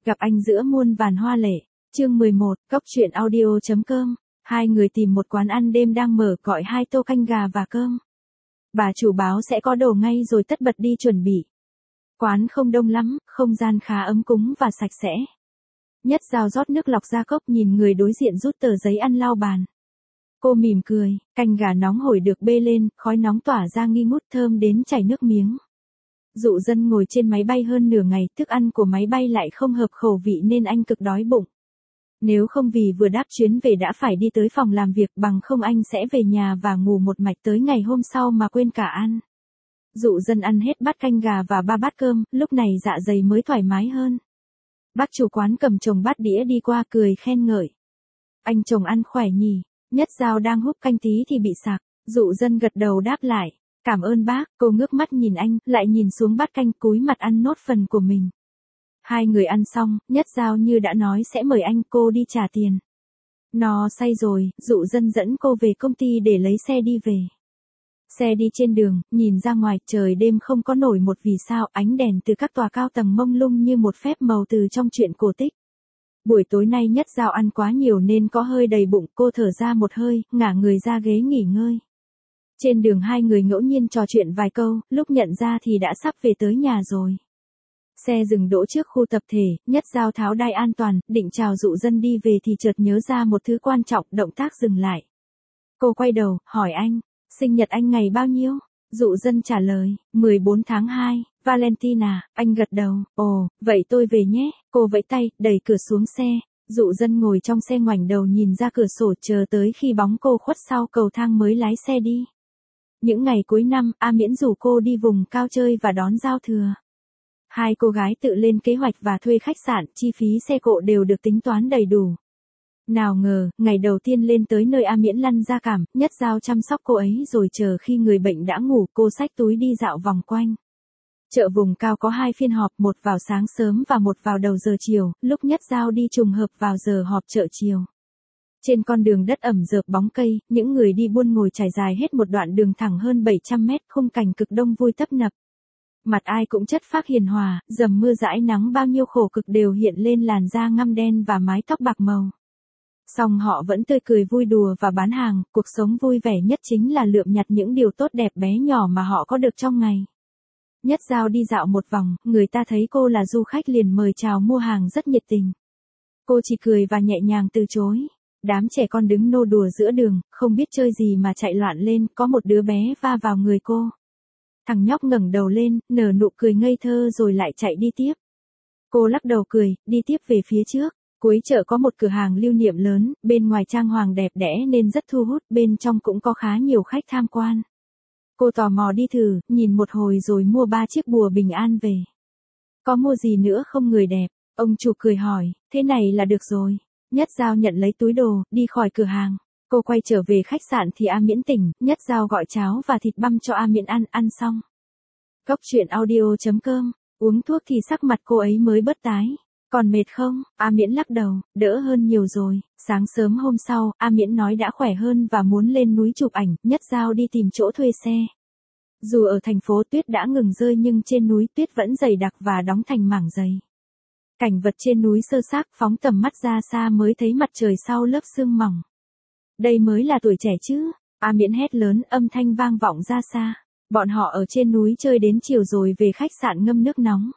Gặp anh giữa muôn vàn hoa lệ. Chương 11, Cốc truyện audio.com. Hai người tìm một quán ăn đêm đang mở, gọi 2 tô canh gà và cơm. Bà chủ báo sẽ có đồ ngay rồi tất bật đi chuẩn bị. Quán không đông lắm, không gian khá ấm cúng và sạch sẽ. Nhất Giao rót nước lọc ra cốc, nhìn người đối diện rút tờ giấy ăn lau bàn. Cô mỉm cười, canh gà nóng hổi được bê lên, khói nóng tỏa ra nghi ngút thơm đến chảy nước miếng. Dụ Dân ngồi trên máy bay hơn nửa ngày, thức ăn của máy bay lại không hợp khẩu vị nên anh cực đói bụng. Nếu không vì vừa đáp chuyến về đã phải đi tới phòng làm việc, bằng không anh sẽ về nhà và ngủ một mạch tới ngày hôm sau mà quên cả ăn. Dụ Dân ăn hết bát canh gà và 3 bát cơm, lúc này dạ dày mới thoải mái hơn. Bác chủ quán cầm chồng bát đĩa đi qua cười khen ngợi. Anh chồng ăn khỏe nhỉ? Nhất Giao đang húp canh tí thì bị sặc. Dụ Dân gật đầu đáp lại. Cảm ơn bác. Cô ngước mắt nhìn anh, lại nhìn xuống bát canh, cúi mặt ăn nốt phần của mình. Hai người ăn xong, Nhất Giao như đã nói sẽ mời anh, cô đi trả tiền. No say rồi, Dụ Dân dẫn cô về công ty để lấy xe đi về. Xe đi trên đường, nhìn ra ngoài, trời đêm không có nổi một vì sao, ánh đèn từ các tòa cao tầng mông lung như một phép màu từ trong truyện cổ tích. Buổi tối nay Nhất Giao ăn quá nhiều nên có hơi đầy bụng, cô thở ra một hơi, ngả người ra ghế nghỉ ngơi. Trên đường hai người ngẫu nhiên trò chuyện vài câu, lúc nhận ra thì đã sắp về tới nhà rồi. Xe dừng đỗ trước khu tập thể, Nhất Giao tháo đai an toàn, định chào Dụ Dân đi về thì chợt nhớ ra một thứ quan trọng, động tác dừng lại. Cô quay đầu, hỏi anh, sinh nhật anh ngày bao nhiêu? Dụ Dân trả lời, 14 tháng 2, Valentine à, anh gật đầu, ồ, vậy tôi về nhé, cô vẫy tay, đẩy cửa xuống xe. Dụ Dân ngồi trong xe ngoảnh đầu nhìn ra cửa sổ chờ tới khi bóng cô khuất sau cầu thang mới lái xe đi. Những ngày cuối năm, A Miễn rủ cô đi vùng cao chơi và đón giao thừa. Hai cô gái tự lên kế hoạch và thuê khách sạn, chi phí xe cộ đều được tính toán đầy đủ. Nào ngờ, ngày đầu tiên lên tới nơi A Miễn lăn ra cảm, Nhất Giao chăm sóc cô ấy rồi chờ khi người bệnh đã ngủ, cô xách túi đi dạo vòng quanh. Chợ vùng cao có 2 phiên họp, một vào sáng sớm và một vào đầu giờ chiều, lúc Nhất Giao đi trùng hợp vào giờ họp chợ chiều. Trên con đường đất ẩm rợp bóng cây, những người đi buôn ngồi trải dài hết một đoạn đường thẳng hơn 700 mét, khung cảnh cực đông vui tấp nập. Mặt ai cũng chất phác hiền hòa, dầm mưa dãi nắng bao nhiêu khổ cực đều hiện lên làn da ngăm đen và mái tóc bạc màu. Song họ vẫn tươi cười vui đùa và bán hàng, cuộc sống vui vẻ nhất chính là lượm nhặt những điều tốt đẹp bé nhỏ mà họ có được trong ngày. Nhất Giao đi dạo một vòng, người ta thấy cô là du khách liền mời chào mua hàng rất nhiệt tình. Cô chỉ cười và nhẹ nhàng từ chối. Đám trẻ con đứng nô đùa giữa đường, không biết chơi gì mà chạy loạn lên, có một đứa bé va vào người cô. Thằng nhóc ngẩng đầu lên, nở nụ cười ngây thơ rồi lại chạy đi tiếp. Cô lắc đầu cười, đi tiếp về phía trước. Cuối chợ có một cửa hàng lưu niệm lớn, bên ngoài trang hoàng đẹp đẽ nên rất thu hút, bên trong cũng có khá nhiều khách tham quan. Cô tò mò đi thử, nhìn một hồi rồi mua 3 chiếc bùa bình an về. Có mua gì nữa không người đẹp? Ông chủ cười hỏi, thế này là được rồi. Nhất Giao nhận lấy túi đồ, đi khỏi cửa hàng. Cô quay trở về khách sạn thì A Miễn tỉnh, Nhất Giao gọi cháo và thịt băm cho A Miễn ăn xong. Cốc truyện audio.com, uống thuốc thì sắc mặt cô ấy mới bớt tái. Còn mệt không? A Miễn lắc đầu, đỡ hơn nhiều rồi. Sáng sớm hôm sau, A Miễn nói đã khỏe hơn và muốn lên núi chụp ảnh, Nhất Giao đi tìm chỗ thuê xe. Dù ở thành phố tuyết đã ngừng rơi nhưng trên núi tuyết vẫn dày đặc và đóng thành mảng dày. Cảnh vật trên núi sơ xác, phóng tầm mắt ra xa mới thấy mặt trời sau lớp sương mỏng. Đây mới là tuổi trẻ chứ? A Miễn hét lớn, âm thanh vang vọng ra xa. Bọn họ ở trên núi chơi đến chiều rồi về khách sạn ngâm nước nóng.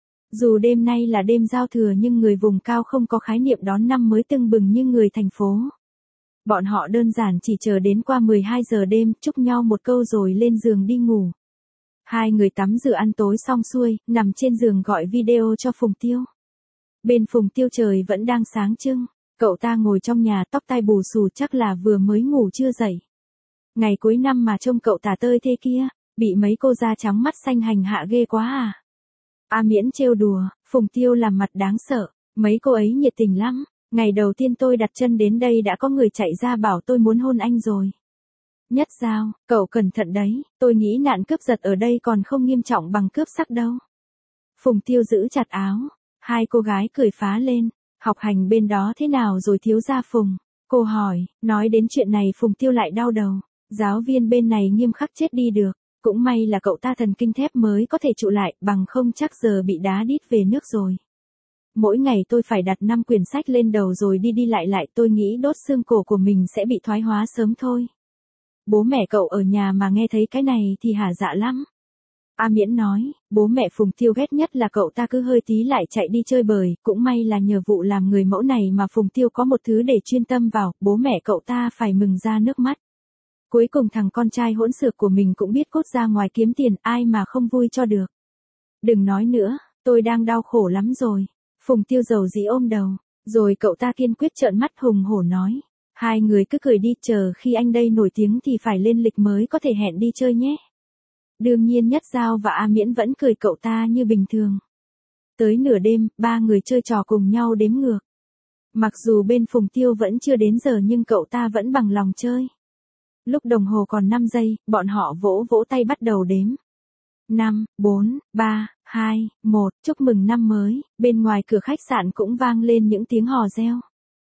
Dù đêm nay là đêm giao thừa nhưng người vùng cao không có khái niệm đón năm mới tưng bừng như người thành phố. Bọn họ đơn giản chỉ chờ đến qua 12 giờ đêm, chúc nhau một câu rồi lên giường đi ngủ. Hai người tắm rửa ăn tối xong xuôi, nằm trên giường gọi video cho Phùng Tiêu. Bên Phùng Tiêu trời vẫn đang sáng trưng, cậu ta ngồi trong nhà tóc tai bù xù chắc là vừa mới ngủ chưa dậy. Ngày cuối năm mà trông cậu tả tơi thế kia, bị mấy cô da trắng mắt xanh hành hạ ghê quá à. A Miễn trêu đùa, Phùng Tiêu làm mặt đáng sợ, mấy cô ấy nhiệt tình lắm, ngày đầu tiên tôi đặt chân đến đây đã có người chạy ra bảo tôi muốn hôn anh rồi. Nhất Giao, cậu cẩn thận đấy, tôi nghĩ nạn cướp giật ở đây còn không nghiêm trọng bằng cướp sắc đâu. Phùng Tiêu giữ chặt áo, hai cô gái cười phá lên, học hành bên đó thế nào rồi thiếu gia Phùng? Cô hỏi, nói đến chuyện này Phùng Tiêu lại đau đầu, giáo viên bên này nghiêm khắc chết đi được. Cũng may là cậu ta thần kinh thép mới có thể trụ lại, bằng không chắc giờ bị đá đít về nước rồi. Mỗi ngày tôi phải đặt 5 quyển sách lên đầu rồi đi đi lại lại, tôi nghĩ đốt xương cổ của mình sẽ bị thoái hóa sớm thôi. Bố mẹ cậu ở nhà mà nghe thấy cái này thì hả dạ lắm. A Miễn nói, bố mẹ Phùng Tiêu ghét nhất là cậu ta cứ hơi tí lại chạy đi chơi bời, cũng may là nhờ vụ làm người mẫu này mà Phùng Tiêu có một thứ để chuyên tâm vào, bố mẹ cậu ta phải mừng ra nước mắt. Cuối cùng thằng con trai hỗn xược của mình cũng biết cốt ra ngoài kiếm tiền, ai mà không vui cho được. Đừng nói nữa, tôi đang đau khổ lắm rồi. Phùng Tiêu dầu dĩ ôm đầu, rồi cậu ta kiên quyết trợn mắt hùng hổ nói. Hai người cứ cười đi, chờ khi anh đây nổi tiếng thì phải lên lịch mới có thể hẹn đi chơi nhé. Đương nhiên Nhất Giao và A Miễn vẫn cười cậu ta như bình thường. Tới nửa đêm, ba người chơi trò cùng nhau đếm ngược. Mặc dù bên Phùng Tiêu vẫn chưa đến giờ nhưng cậu ta vẫn bằng lòng chơi. Lúc đồng hồ còn 5 giây, bọn họ vỗ vỗ tay bắt đầu đếm. 5, 4, 3, 2, 1, chúc mừng năm mới, bên ngoài cửa khách sạn cũng vang lên những tiếng hò reo.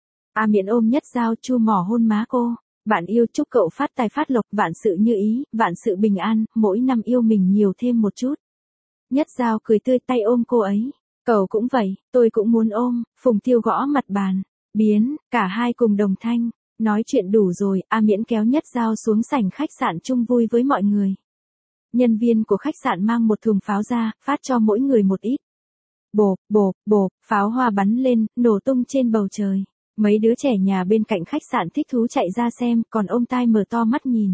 A Miễn ôm Nhất Giao chu mỏ hôn má cô. Bạn yêu, chúc cậu phát tài phát lộc, vạn sự như ý, vạn sự bình an, mỗi năm yêu mình nhiều thêm một chút. Nhất Giao cười tươi tay ôm cô ấy. Cậu cũng vậy, tôi cũng muốn ôm. Phùng Tiêu gõ mặt bàn. Biến, cả hai cùng đồng thanh. Nói chuyện đủ rồi, A Miễn kéo Nhất Giao xuống sảnh khách sạn chung vui với mọi người. Nhân viên của khách sạn mang một thùng pháo ra, phát cho mỗi người một ít. Bộp, bộp, bộp, pháo hoa bắn lên, nổ tung trên bầu trời. Mấy đứa trẻ nhà bên cạnh khách sạn thích thú chạy ra xem, còn ông tai mở to mắt nhìn.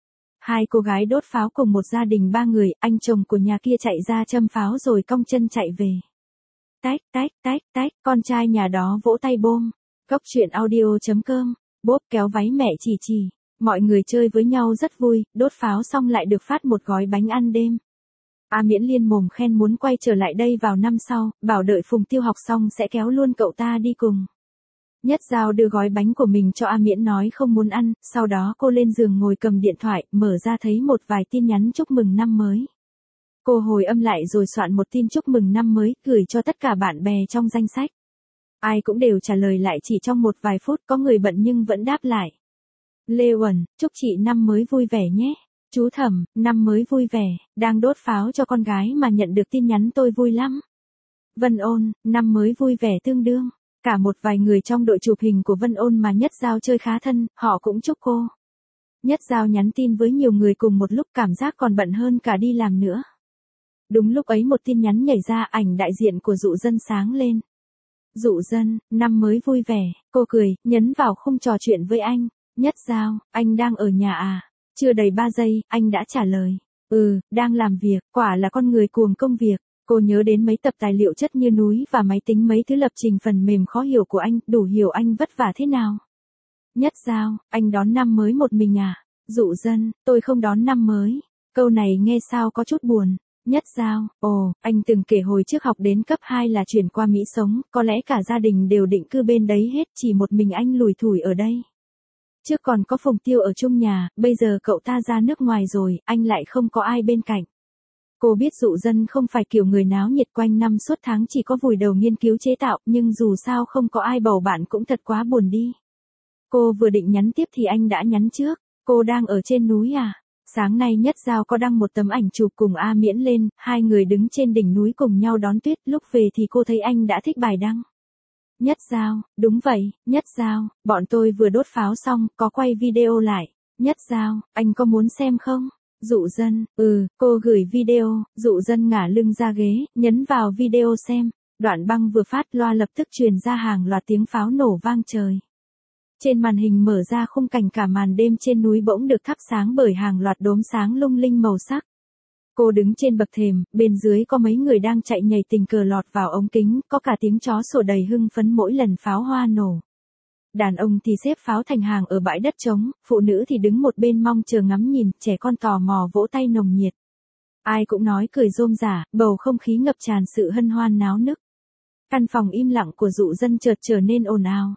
Hai cô gái đốt pháo cùng một gia đình 3 người, anh chồng của nhà kia chạy ra châm pháo rồi cong chân chạy về. Tách, tách, tách, tách, con trai nhà đó vỗ tay bôm. Cốc truyện audio.com, bốp kéo váy mẹ chỉ. Mọi người chơi với nhau rất vui, đốt pháo xong lại được phát một gói bánh ăn đêm. A Miễn liên mồm khen muốn quay trở lại đây vào năm sau, bảo đợi Phùng Tiêu học xong sẽ kéo luôn cậu ta đi cùng. Nhất Giao đưa gói bánh của mình cho A Miễn nói không muốn ăn, sau đó cô lên giường ngồi cầm điện thoại, mở ra thấy một vài tin nhắn chúc mừng năm mới. Cô hồi âm lại rồi soạn một tin chúc mừng năm mới, gửi cho tất cả bạn bè trong danh sách. Ai cũng đều trả lời lại chỉ trong một vài phút, có người bận nhưng vẫn đáp lại. Lê Uẩn, chúc chị năm mới vui vẻ nhé. Chú Thẩm, năm mới vui vẻ, đang đốt pháo cho con gái mà nhận được tin nhắn tôi vui lắm. Vân Ôn, năm mới vui vẻ tương đương. Cả một vài người trong đội chụp hình của Vân Ôn mà Nhất Giao chơi khá thân, họ cũng chúc cô. Nhất Giao nhắn tin với nhiều người cùng một lúc, cảm giác còn bận hơn cả đi làm nữa. Đúng lúc ấy một tin nhắn nhảy ra, ảnh đại diện của Dụ Dân sáng lên. Dụ Dân, năm mới vui vẻ, cô cười, nhấn vào khung trò chuyện với anh. Nhất Giao, anh đang ở nhà à? Chưa đầy 3 giây, anh đã trả lời. Đang làm việc, quả là con người cuồng công việc. Cô nhớ đến mấy tập tài liệu chất như núi và máy tính mấy thứ lập trình phần mềm khó hiểu của anh, đủ hiểu anh vất vả thế nào. Nhất Giao, anh đón năm mới một mình à? Dụ Dân, tôi không đón năm mới. Câu này nghe sao có chút buồn. Nhất Giao, anh từng kể hồi trước học đến cấp 2 là chuyển qua Mỹ sống, có lẽ cả gia đình đều định cư bên đấy hết, chỉ một mình anh lủi thủi ở đây. Trước còn có Phùng Tiêu ở chung nhà, bây giờ cậu ta ra nước ngoài rồi, anh lại không có ai bên cạnh. Cô biết Dụ Dân không phải kiểu người náo nhiệt quanh năm suốt tháng chỉ có vùi đầu nghiên cứu chế tạo, nhưng dù sao không có ai bầu bạn cũng thật quá buồn đi. Cô vừa định nhắn tiếp thì anh đã nhắn trước, cô đang ở trên núi à? Sáng nay Nhất Giao có đăng một tấm ảnh chụp cùng A Miễn lên, hai người đứng trên đỉnh núi cùng nhau đón tuyết, lúc về thì cô thấy anh đã thích bài đăng. Nhất Giao, đúng vậy, Nhất Giao, bọn tôi vừa đốt pháo xong, có quay video lại. Nhất Giao, anh có muốn xem không? Dụ Dân, cô gửi video. Dụ Dân ngả lưng ra ghế, nhấn vào video xem. Đoạn băng vừa phát, loa lập tức truyền ra hàng loạt tiếng pháo nổ vang trời. Trên màn hình mở ra khung cảnh cả màn đêm trên núi bỗng được thắp sáng bởi hàng loạt đốm sáng lung linh màu sắc. Cô đứng trên bậc thềm, bên dưới có mấy người đang chạy nhảy tình cờ lọt vào ống kính, có cả tiếng chó sủa đầy hưng phấn mỗi lần pháo hoa nổ. Đàn ông thì xếp pháo thành hàng ở bãi đất trống, phụ nữ thì đứng một bên mong chờ ngắm nhìn, trẻ con tò mò vỗ tay nồng nhiệt. Ai cũng nói cười rôm rả, bầu không khí ngập tràn sự hân hoan náo nức. Căn phòng im lặng của Dụ Dân chợt trở nên ồn ào.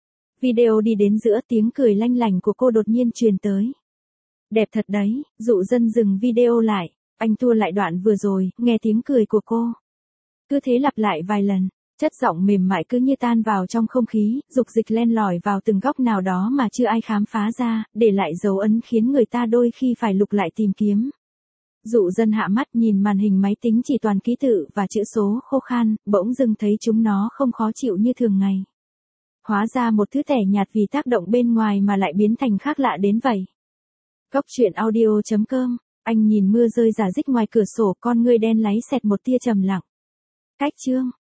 Video đi đến giữa, tiếng cười lanh lảnh của cô đột nhiên truyền tới. Đẹp thật đấy. Dụ Dân dừng video lại. Anh tua lại đoạn vừa rồi, nghe tiếng cười của cô. Cứ thế lặp lại vài lần, chất giọng mềm mại cứ như tan vào trong không khí, dục dịch len lỏi vào từng góc nào đó mà chưa ai khám phá ra, để lại dấu ấn khiến người ta đôi khi phải lục lại tìm kiếm. Dụ dân hạ mắt nhìn màn hình máy tính chỉ toàn ký tự và chữ số khô khan, bỗng dưng thấy chúng nó không khó chịu như thường ngày. Hóa ra một thứ tẻ nhạt vì tác động bên ngoài mà lại biến thành khác lạ đến vậy. Cốc truyện audio.com, anh nhìn mưa rơi rả rích ngoài cửa sổ, con ngươi đen láy xẹt một tia trầm lặng. Cách chương